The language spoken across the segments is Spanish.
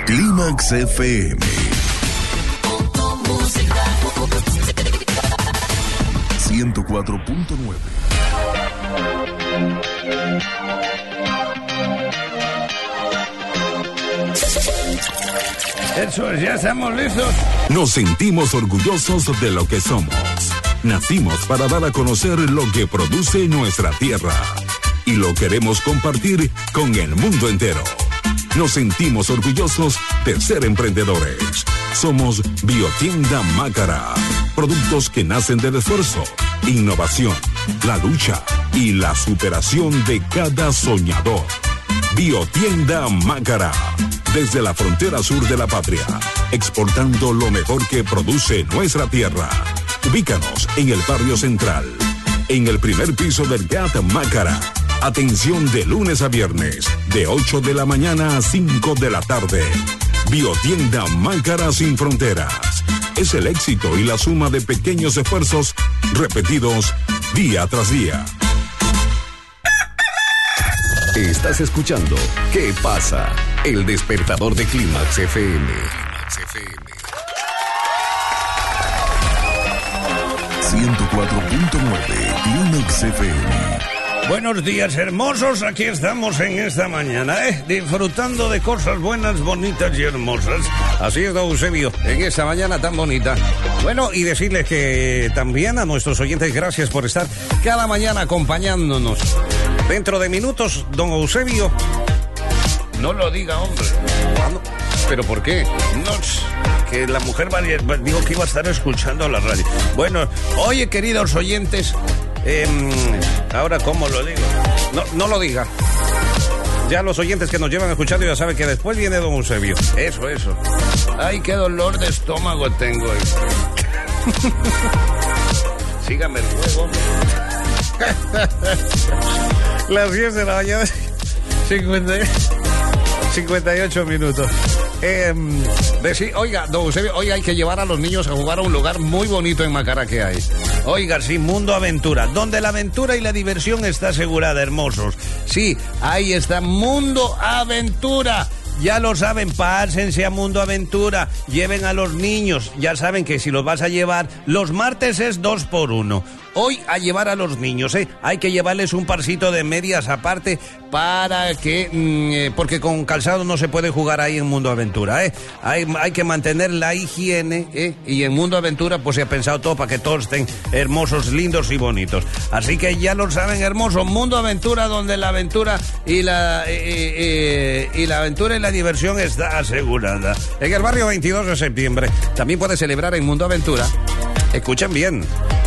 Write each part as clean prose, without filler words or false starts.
Clímax FM 104.9. Eso es, ya estamos listos. Nos sentimos orgullosos de lo que somos. Nacimos para dar a conocer lo que produce nuestra tierra y lo queremos compartir con el mundo entero. Nos sentimos orgullosos de ser emprendedores. Somos Biotienda Mácara. Productos que nacen del esfuerzo, innovación, la lucha y la superación de cada soñador. Biotienda Mácara. Desde la frontera sur de la patria, exportando lo mejor que produce nuestra tierra. Ubícanos en el barrio central, en el primer piso del GAT Mácara. Atención de lunes a viernes, de 8 de la mañana a 5 de la tarde. Biotienda Mácara sin fronteras. Es el éxito y la suma de pequeños esfuerzos repetidos día tras día. Estás escuchando ¿Qué pasa? El despertador de Clímax FM. 104.9 Clímax FM. Buenos días, hermosos. Aquí estamos en esta mañana, disfrutando de cosas buenas, bonitas y hermosas. Así es, don Eusebio, en esta mañana tan bonita. Bueno, y decirles que también a nuestros oyentes, gracias por estar cada mañana acompañándonos. Dentro de minutos, don Eusebio, no lo diga, hombre. ¿Cuándo? ¿Pero por qué? No, que la mujer dijo que iba a estar escuchando la radio. Bueno, oye, queridos oyentes, ahora, ¿cómo lo digo? No lo diga. Ya los oyentes que nos llevan escuchando ya saben que después viene don Eusebio. Eso. Ay, qué dolor de estómago tengo. Sígame el juego. Las 10 de la mañana, 58 minutos. Oiga, don Eusebio, hoy hay que llevar a los niños a jugar a un lugar muy bonito en Mácara que hay. Oiga, sí, Mundo Aventura, donde la aventura y la diversión está asegurada, hermosos. Sí, ahí está, Mundo Aventura. Ya lo saben, pásense a Mundo Aventura, lleven a los niños. Ya saben que si los vas a llevar, los martes es 2x1. Hoy a llevar a los niños, hay que llevarles un parcito de medias aparte para que, porque con calzado no se puede jugar ahí en Mundo Aventura, hay que mantener la higiene, y en Mundo Aventura pues se ha pensado todo para que todos estén hermosos, lindos y bonitos. Así que ya lo saben, hermosos, Mundo Aventura, donde la aventura y la aventura y la diversión está asegurada. En el barrio 22 de septiembre también puede celebrar en Mundo Aventura. Escuchen bien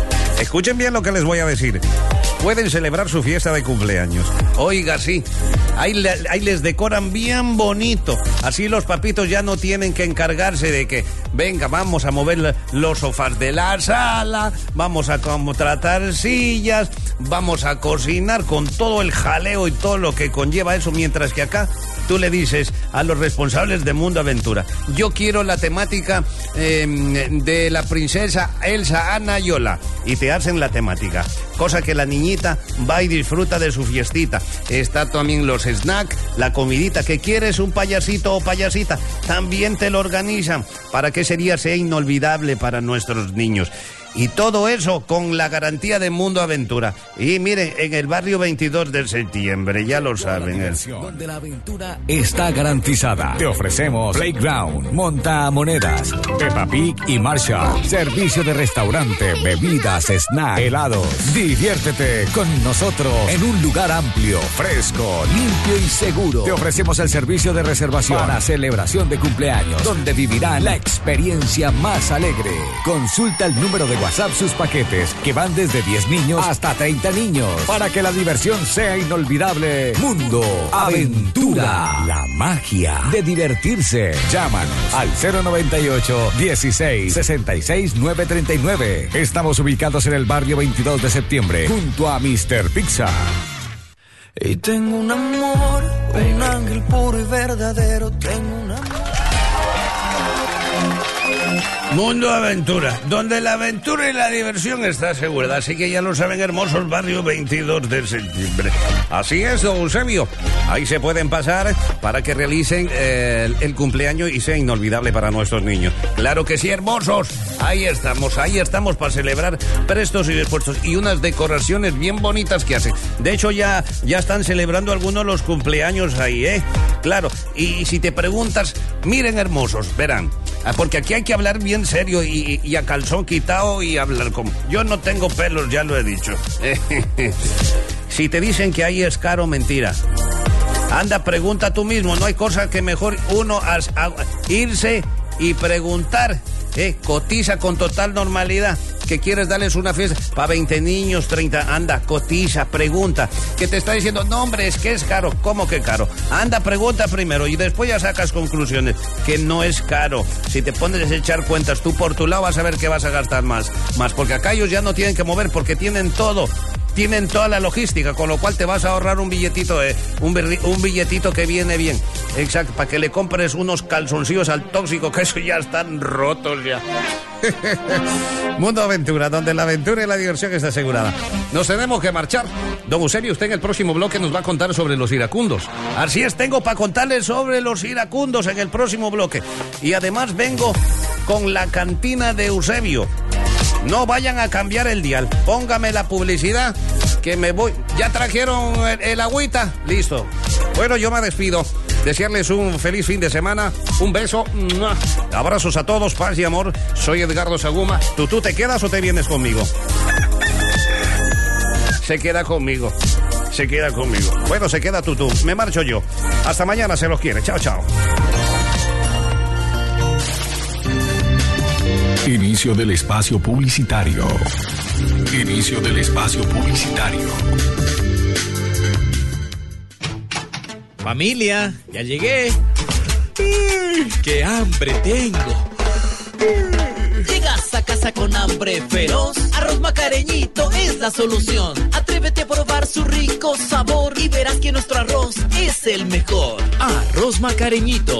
lo que les voy a decir. Pueden celebrar su fiesta de cumpleaños. Oiga, sí, ahí les decoran bien bonito. Así los papitos ya no tienen que encargarse de que, venga, vamos a mover los sofás de la sala, vamos a contratar sillas, vamos a cocinar con todo el jaleo y todo lo que conlleva eso, mientras que acá tú le dices a los responsables de Mundo Aventura, yo quiero la temática de la princesa Elsa, Anna y Yola, y te hacen la temática, cosa que la niñita va y disfruta de su fiestita. Está también los snacks, la comidita que quieres, un payasito o payasita, también te lo organizan para que ese día sea inolvidable para nuestros niños. Y todo eso con la garantía de Mundo Aventura. Y miren, en el barrio 22 de septiembre, ya lo saben. Donde la aventura está garantizada. Te ofrecemos Playground, Montamonedas, Peppa Pig y Marshall. Servicio de restaurante, bebidas, snacks, helados. Diviértete con nosotros en un lugar amplio, fresco, limpio y seguro. Te ofrecemos el servicio de reservación para celebración de cumpleaños, donde vivirán la experiencia más alegre. Consulta el número de WhatsApp sus paquetes, que van desde 10 niños hasta 30 niños, para que la diversión sea inolvidable. Mundo Aventura, la magia de divertirse. Llámanos al 098 16 66 939. Estamos ubicados en el barrio 22 de septiembre, junto a Mr. Pizza. Y tengo un amor, un ángel puro y verdadero. Tengo un amor. Mundo Aventura, donde la aventura y la diversión está asegurada. Así que ya lo saben, hermosos, barrio 22 de septiembre. Así es, don Eusebio. Ahí se pueden pasar para que realicen el cumpleaños y sea inolvidable para nuestros niños. Claro que sí, hermosos. Ahí estamos para celebrar prestos y dispuestos. Y unas decoraciones bien bonitas que hacen. De hecho, ya están celebrando algunos los cumpleaños ahí, ¿eh? Claro, y si te preguntas, miren, hermosos, verán. Porque aquí hay que hablar bien serio y a calzón quitado y hablar como... Yo no tengo pelos, ya lo he dicho. Si te dicen que ahí es caro, mentira. Anda, pregunta tú mismo. No hay cosa que mejor uno irse y preguntar. Cotiza con total normalidad. Que quieres darles una fiesta para 20 niños, 30, anda, cotiza, pregunta. Que te está diciendo, no hombre, es que es caro. ¿Cómo que caro? Anda, pregunta primero y después ya sacas conclusiones. Que no es caro. Si te pones a echar cuentas tú por tu lado vas a ver que vas a gastar más. Porque acá ellos ya no tienen que mover porque tienen todo. Tienen toda la logística, con lo cual te vas a ahorrar un billetito, un billetito que viene bien. Exacto, para que le compres unos calzoncillos al tóxico, que eso ya están rotos ya. Mundo Aventura, donde la aventura y la diversión está asegurada. Nos tenemos que marchar. Don Eusebio, usted en el próximo bloque nos va a contar sobre los iracundos. Así es, tengo para contarles sobre los iracundos en el próximo bloque. Y además vengo con la cantina de Eusebio. No vayan a cambiar el dial. Póngame la publicidad que me voy. ¿Ya trajeron el agüita? Listo. Bueno, yo me despido. Desearles un feliz fin de semana. Un beso. Abrazos a todos, paz y amor. Soy Edgardo Saguma. ¿Tú te quedas o te vienes conmigo? Se queda conmigo. Bueno, se queda tú. Me marcho yo. Hasta mañana, se los quiere. Chao, chao. Inicio del espacio publicitario. Familia, ya llegué. ¡Qué hambre tengo! Llegas a casa con hambre feroz, Arroz Macareñito es la solución. Atrévete a probar su rico sabor y verás que nuestro arroz es el mejor. Arroz Macareñito.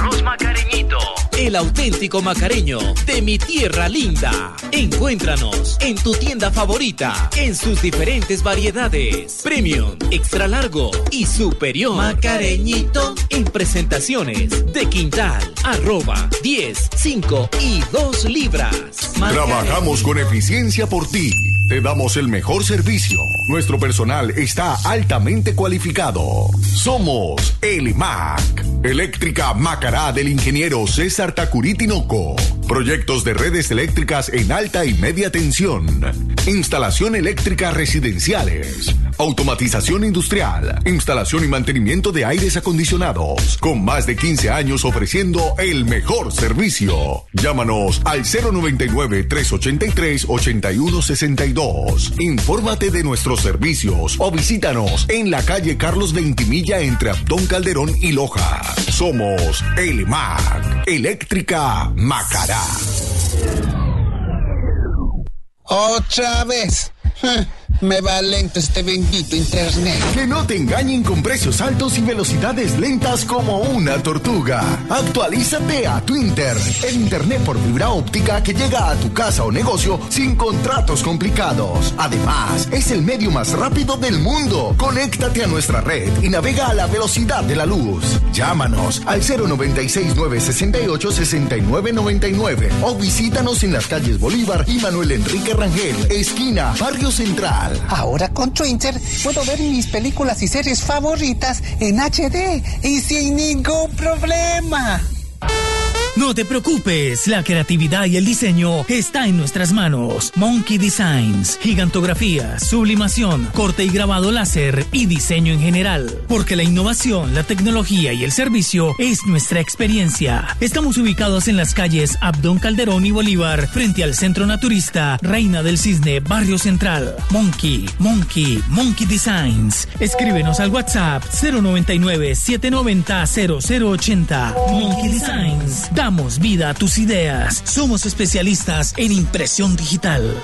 El auténtico macareño de mi tierra linda. Encuéntranos en tu tienda favorita, en sus diferentes variedades: premium, extra largo y superior. Macareñito en presentaciones de quintal, @10, 5 y 2 libras. Trabajamos con eficiencia por ti. Te damos el mejor servicio. Nuestro personal está altamente cualificado. Somos ELIMAC. Eléctrica Macará del ingeniero César Tacurí Tinoco. Proyectos de redes eléctricas en alta y media tensión. Instalación eléctrica residenciales. Automatización industrial. Instalación y mantenimiento de aires acondicionados. Con más de 15 años ofreciendo el mejor servicio. Llámanos al 099-383-8162. Infórmate de nuestros servicios o visítanos en la calle Carlos Ventimilla entre Abdón Calderón y Loja. Somos ELIMAC. Eléctrica Macará. Otra vez. Me va lento este bendito internet. Que no te engañen con precios altos y velocidades lentas como una tortuga. Actualízate a Twinter, el internet por fibra óptica que llega a tu casa o negocio sin contratos complicados. Además, es el medio más rápido del mundo. Conéctate a nuestra red y navega a la velocidad de la luz. Llámanos al 096-968-6999 o visítanos en las calles Bolívar y Manuel Enrique Rangel, esquina Barrio Central. Ahora con Twinter puedo ver mis películas y series favoritas en HD y sin ningún problema. No te preocupes, la creatividad y el diseño está en nuestras manos. Monkey Designs, gigantografía, sublimación, corte y grabado láser y diseño en general. Porque la innovación, la tecnología y el servicio es nuestra experiencia. Estamos ubicados en las calles Abdón Calderón y Bolívar, frente al Centro Naturista Reina del Cisne, Barrio Central. Monkey Designs. Escríbenos al WhatsApp 099-790-0080. Monkey Designs. Damos vida a tus ideas. Somos especialistas en impresión digital.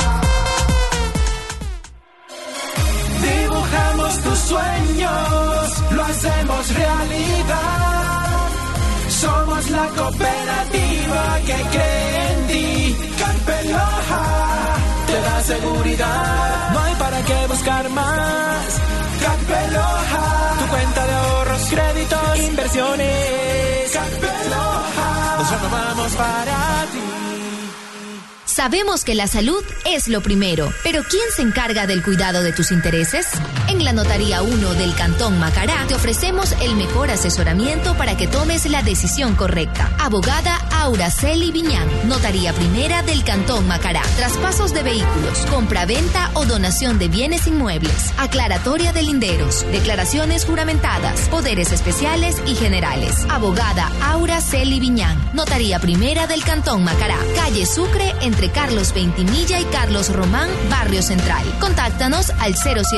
Dibujamos tus sueños, lo hacemos realidad. Somos la cooperativa que cree en ti. Carpeloja te da seguridad. No hay para qué buscar más. Carpeloja, tu cuenta de ahorros, créditos, inversiones. Carpeloja, nos renovamos para ti. Sabemos que la salud es lo primero, pero ¿quién se encarga del cuidado de tus intereses? En la Notaría 1 del Cantón Macará te ofrecemos el mejor asesoramiento para que tomes la decisión correcta. Abogada Auraceli Viñán, Notaría Primera del Cantón Macará. Traspasos de vehículos, compra-venta o donación de bienes inmuebles, aclaratoria de linderos, declaraciones juramentadas, poderes especiales y generales. Abogada Auraceli Viñán, Notaría Primera del Cantón Macará. Calle Sucre, entre Carlos Ventimilla y Carlos Román, Barrio Central. Contáctanos al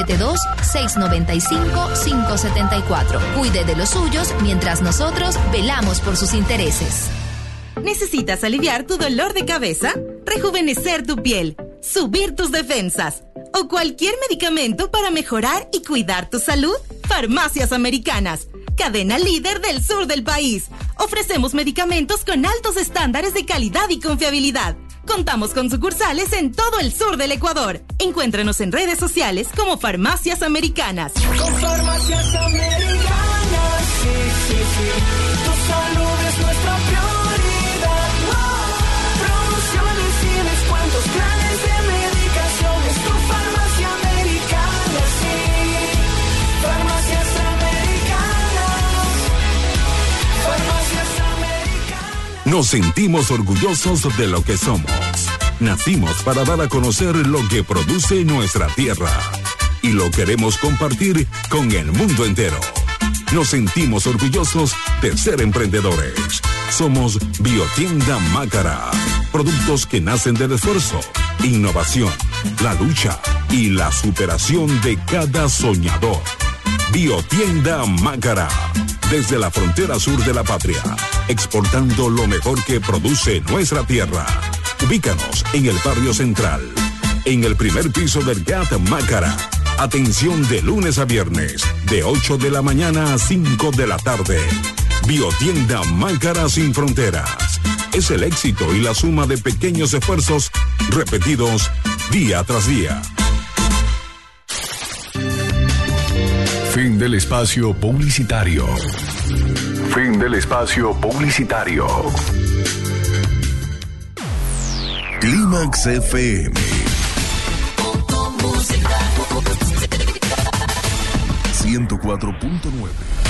072-695-574. Cuide de los suyos mientras nosotros velamos por sus intereses. ¿Necesitas aliviar tu dolor de cabeza? ¿Rejuvenecer tu piel? ¿Subir tus defensas? ¿O cualquier medicamento para mejorar y cuidar tu salud? Farmacias Americanas, cadena líder del sur del país. Ofrecemos medicamentos con altos estándares de calidad y confiabilidad. Contamos con sucursales en todo el sur del Ecuador. Encuéntranos en redes sociales como Farmacias Americanas. Con Farmacias Americanas, sí, sí, sí. Tu salud es nuestra prioridad. Promociones y descuentos, planes de medicaciones. Tu Farmacia Americana, sí. Farmacias Americanas. Farmacias Americanas. Nos sentimos orgullosos de lo que somos. Nacimos para dar a conocer lo que produce nuestra tierra y lo queremos compartir con el mundo entero. Nos sentimos orgullosos de ser emprendedores. Somos Biotienda Mácara. Productos que nacen del esfuerzo, innovación, la lucha y la superación de cada soñador. Biotienda Mácara. Desde la frontera sur de la patria, exportando lo mejor que produce nuestra tierra. Ubícanos en el barrio central, en el primer piso del GAT Mácara. Atención de lunes a viernes, de 8 de la mañana a 5 de la tarde. Biotienda Mácara sin fronteras. Es el éxito y la suma de pequeños esfuerzos repetidos día tras día. Fin del espacio publicitario. Fin del espacio publicitario. Clímax FM. 104.9.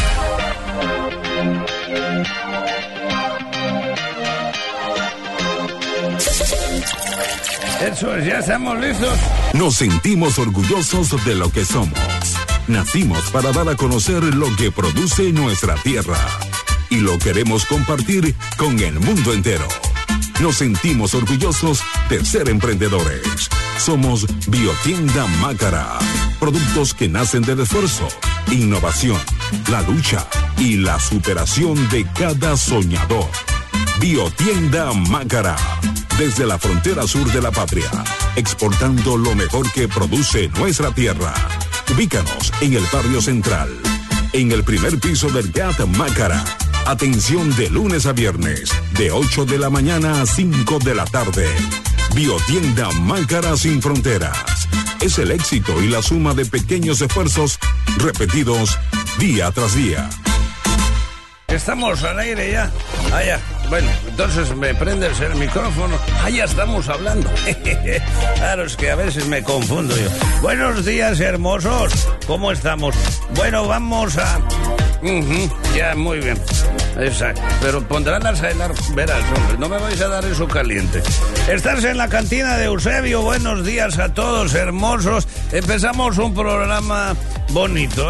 Eso, ya estamos listos. Nos sentimos orgullosos de lo que somos. Nacimos para dar a conocer lo que produce nuestra tierra y lo queremos compartir con el mundo entero. Nos sentimos orgullosos de ser emprendedores. Somos Biotienda Mácara. Productos que nacen del esfuerzo, innovación, la lucha y la superación de cada soñador. Biotienda Mácara. Desde la frontera sur de la patria, exportando lo mejor que produce nuestra tierra. Ubícanos en el barrio central, en el primer piso del GAT Mácara. Atención de lunes a viernes, de 8 de la mañana a 5 de la tarde. Biotienda Mácara sin fronteras. Es el éxito y la suma de pequeños esfuerzos repetidos día tras día. Estamos al aire ya. Ya. Bueno, entonces me prendes el micrófono. Ya estamos hablando. Claro, es que a veces me confundo yo. Buenos días, hermosos. ¿Cómo estamos? Bueno, vamos a... ya, muy bien. Exacto. Pero pondrán a cenar, verás, hombre, no me vais a dar eso caliente. Estás en la cantina de Eusebio. Buenos días a todos, hermosos. Empezamos un programa bonito,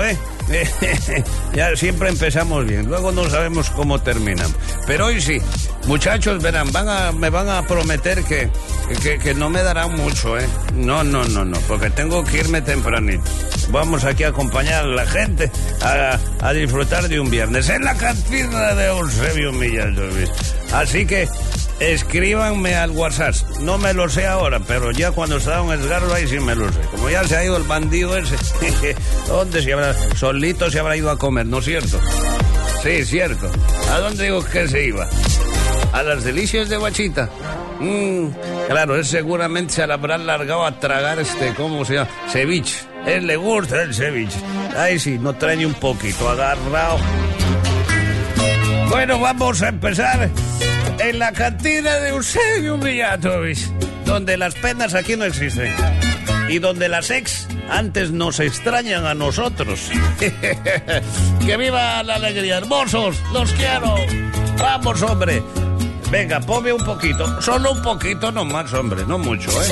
Ya siempre empezamos bien, luego no sabemos cómo terminamos. Pero hoy sí, muchachos, verán, me van a prometer que no me darán mucho, No, porque tengo que irme tempranito. Vamos aquí a acompañar a la gente a disfrutar de un viernes en la cantina de Eusebio Millán. Así que escríbanme al WhatsApp. No me lo sé ahora, pero ya cuando estaba en Edgardo ahí sí me lo sé. Como ya se ha ido el bandido ese, ¿dónde se habrá? Solito se habrá ido a comer, ¿no es cierto? Sí, cierto. ¿A dónde digo que se iba? a las delicias de Guachita. Claro, él seguramente se habrá largado a tragar ¿cómo se llama? Ceviche. Él le gusta el ceviche. Ay, sí, no trae ni un poquito agarrado. Bueno, vamos a empezar en la cantina de Eusebio Villatovis, donde las penas aquí no existen y donde las ex antes nos extrañan a nosotros. ¡Que viva la alegría, hermosos! ¡Los quiero! ¡Vamos, hombre! Venga, ponme un poquito, solo un poquito nomás, hombre, no mucho, ¿eh?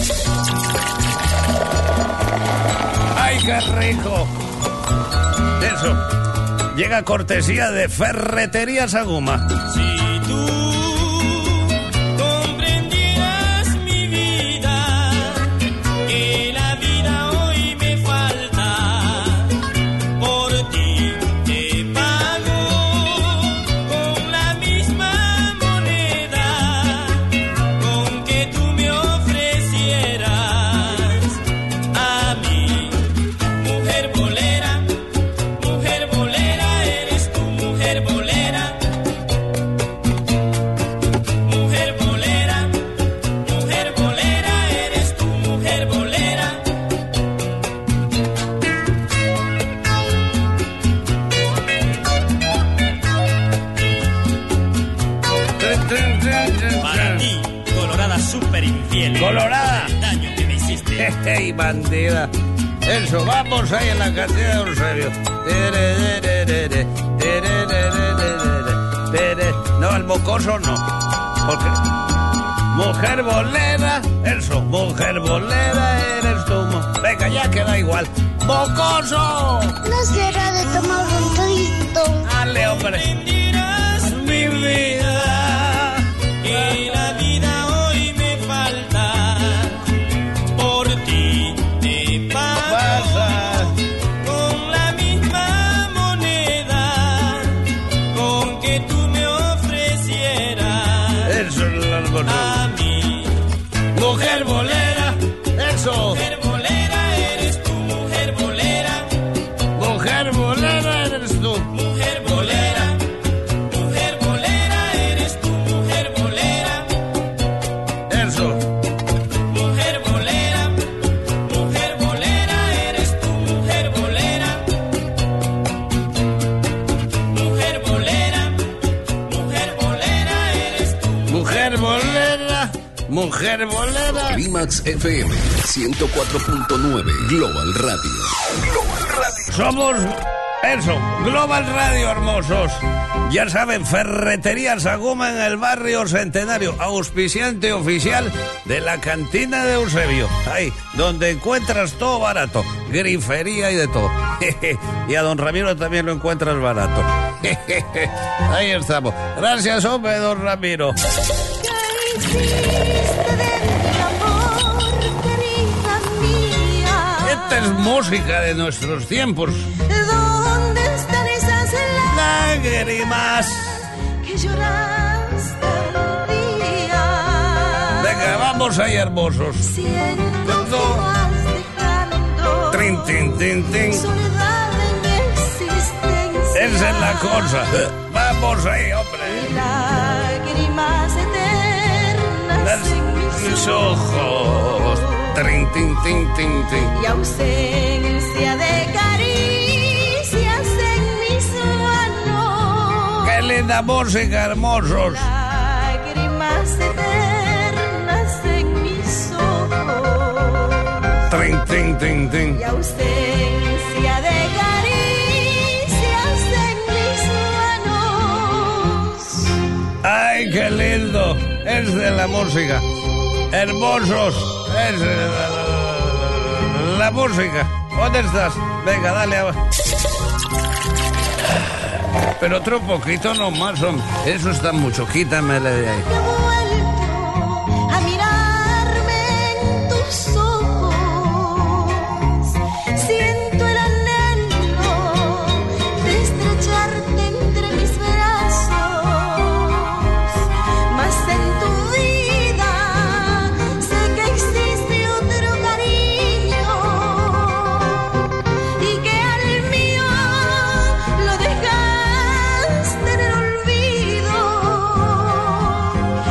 ¡Ay, qué rico! Eso, llega cortesía de Ferretería Saguma. Si tú comprendieras mi vida, que la vida hoy me falta, por ti te pago con la misma moneda con que tú me ofrecieras a mí. Mujer bolera, eres tú, mujer bolera. Mujer bolera, eres tú, mujer bolera. Para ti, colorada súper infiel. Colorada. El daño que me hiciste. ¡Hey, bandida! Eso, vamos ahí en la cantina de Eusebio. No, el mocoso no. Porque mujer bolera, eso, mujer bolera eres tú. Venga, ya queda igual. ¡Mocoso! No será de tomar un traguito. Dale, hombre. Mi vida. Que la vida hoy me falta. Por ti te pago con la misma moneda con que tú me ofrecieras Eso es lo a mí. Mujer bolera, eso. Mujer bolera, eres tú, mujer bolera. Mujer bolera eres tú. Mujer bolera, eres tú, mujer bolera. Eso. Mujer bolera, eres tú, mujer bolera. Mujer bolera, eres tú. Mujer bolera. Clímax FM 104.9 Global Radio. Somos eso, Global Radio, hermosos. Ya saben, Ferretería Saguma en el barrio Centenario, auspiciante oficial de la cantina de Eusebio. Ahí, donde encuentras todo barato, grifería y de todo. Y a don Ramiro también lo encuentras barato. Ahí estamos. Gracias, hombre, don Ramiro. Esta es música de nuestros tiempos. ¿Dónde están esas lágrimas que lloraste el día? Venga, vamos ahí, hermosos. Siento que vas dejando Trin, tin, tin, tin. soledad en mi existencia. Esa es la cosa. Vamos ahí, hombre. Lágrimas eternas en Mis ojos. Trin, tin, tin, tin, tin. y ausencia de caricias en mis manos. Qué linda música, hermosos. Lágrimas eternas en mis ojos Trin, tin, tin, tin. y ausencia de caricias en mis manos. Ay, qué lindo. Es de la música. Hermosos. Es de la música. ¿Dónde estás? Venga, dale. Pero otro poquito nomás, hombre. Eso está mucho. Quítamele de ahí. He vuelto a mirarme en tus ojos. Siento el anhelo de estrecharte entre mis brazos. Mas en tu vida sé que existe otro cariño y que al mío lo dejaste en el olvido.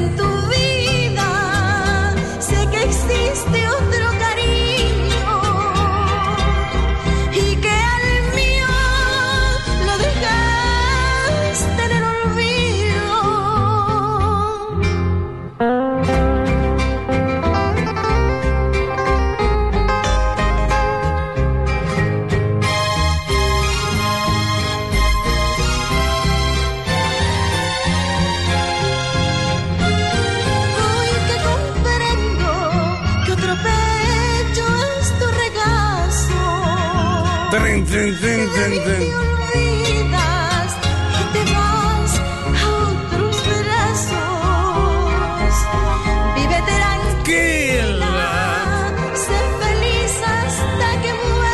en tu vida. Sé que existe otro cariño y que al mío lo dejaste en el olvido. Hoy que comprendo que otro pecho es tu regazo. Trin, trin, trin, trin, trin. Te olvidas y te vas a otros brazos. Vive tranquila, sé feliz hasta que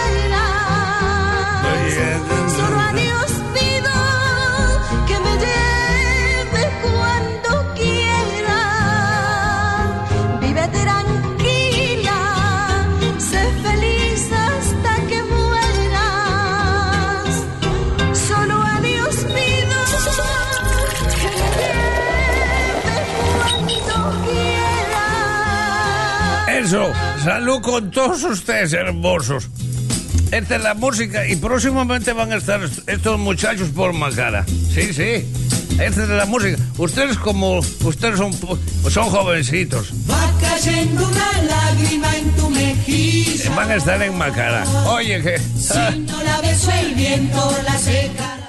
mueras. Solo a Dios pido que me lleve cuando quiera. Vive tranquila, sé feliz hasta que mueras. Solo a Dios pido que me lleve cuando quiera. Eso, salud con todos ustedes hermosos. Esta es la música y próximamente van a estar estos muchachos por Macara. Sí, sí. Esta es la música. Ustedes son jovencitos. Va cayendo una lágrima en tu mejilla. Van a estar en Macara. Oye, que... Si no la beso el viento la seca.